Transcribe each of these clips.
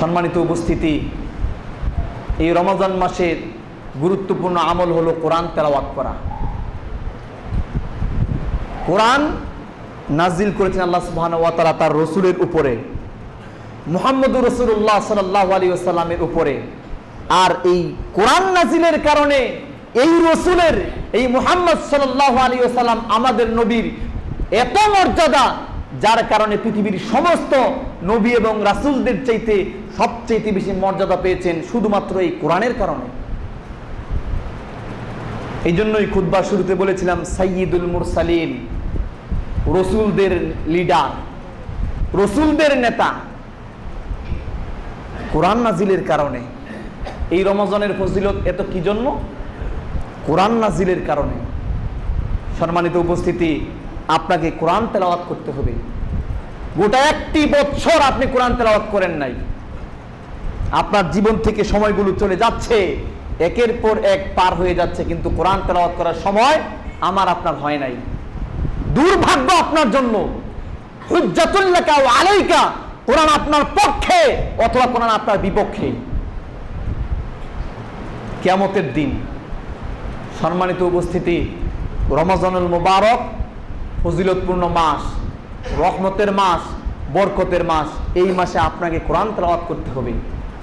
সম্মানিত উপস্থিতি, এই রমজান মাসের গুরুত্বপূর্ণ আমল হলো কোরআন তেলাওয়াত করা। কোরআন নাজিল করেছেন আল্লাহ সুবহানাহু ওয়া তাআলা তার রসুলের উপরে, মুহাম্মদুর রাসূলুল্লাহ সাল্লাল্লাহু আলাইহি ওয়াসাল্লামের উপরে। আর এই কোরআন নাজিলের কারণে এই রসুলের, এই মুহাম্মদ সাল্লাল্লাহু আলাইহি ওয়াসাল্লাম আমাদের নবীর এত মর্যাদা, যার কারণে পৃথিবীর সমস্ত নবী এবং রাসূলদের চাইতে সবচেয়ে বেশি মর্যাদা পেয়েছেন শুধুমাত্র এই কোরআনের কারণে। এই জন্যই খুতবা শুরুতে বলেছিলাম সাইয়্যিদুল মুরসালিন, রসুলদের লিডার, রসুলদের নেতা, কোরআন নাজিলের কারণে। এই রমজানের ফজিলত এত কি জন্য? কোরআন নাজিলের কারণে। সম্মানিত উপস্থিতি, আপনাকে কোরআন তেলাওয়াত করতে হবে। গোটা একটি বছর আপনি কোরআন তেলাওয়াত করেন নাই, আপনার জীবন থেকে সময়গুলো চলে যাচ্ছে, একের পর এক পার হয়ে যাচ্ছে, কিন্তু কোরআন তেলাওয়াত করার সময় আমার আপনার হয় নাই। দুর্ভাগ্য আপনার জন্য। হুজ্জাতুল লাকা ওয়া আলাইকা, কোরআন আপনার পক্ষে অথবা কোরআন আপনার বিপক্ষে কিয়ামতের দিন। সম্মানিত উপস্থিতি, রমজানুল মুবারক ফজিলতপূর্ণ মাস, রহমতের মাস, বরকতের মাস। এই মাসে আপনাকে কোরআন তেলাওয়াত করতে হবে।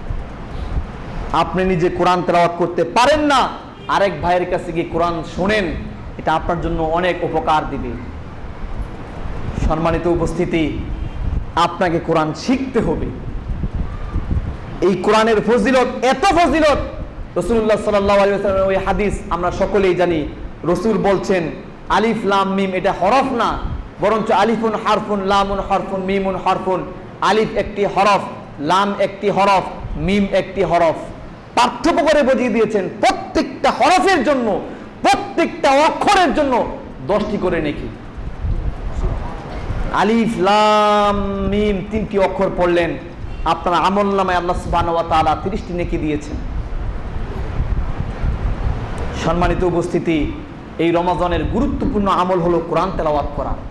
আপনি নিজে কোরআন তেলাওয়াত করতে পারেন না, আরেক ভাইয়ের কাছে গিয়ে কোরআন শোনেন, এটা আপনার জন্য অনেক উপকার দিবে। সম্মানিত উপস্থিতি, আপনাকে কোরআন শিখতে হবে। এই কোরআনের ফজিলত, এত ফজিলত, রাসূলুল্লাহ সাল্লাল্লাহু আলাইহি ওয়াসাল্লামের ওই হাদিস আমরা সকলেই জানি। রাসূল বলছেন আলিফ লাম মিম এটা হরফ না, বরঞ্চ আলিফুন হারফুন লামুন হারফুন মিমুন হারফুন। আলিফ একটি হরফ, লাম একটি হরফ, মিম একটি হরফ। পার্থক্য করে বুঝিয়ে দিয়েছেন প্রত্যেকটা হরফের জন্য, প্রত্যেকটা অক্ষরের জন্য 10টি করে নেকি। আলিফ লাম মিম 3টি অক্ষর পড়লেন, আপনার আমলনামায় আল্লাহ সুবহানাহু ওয়া তাআলা 30টি নেকি দিয়েছেন। সম্মানিত উপস্থিতি, এই রমজানের গুরুত্বপূর্ণ আমল হলো কোরআন তেলাওয়াত করা।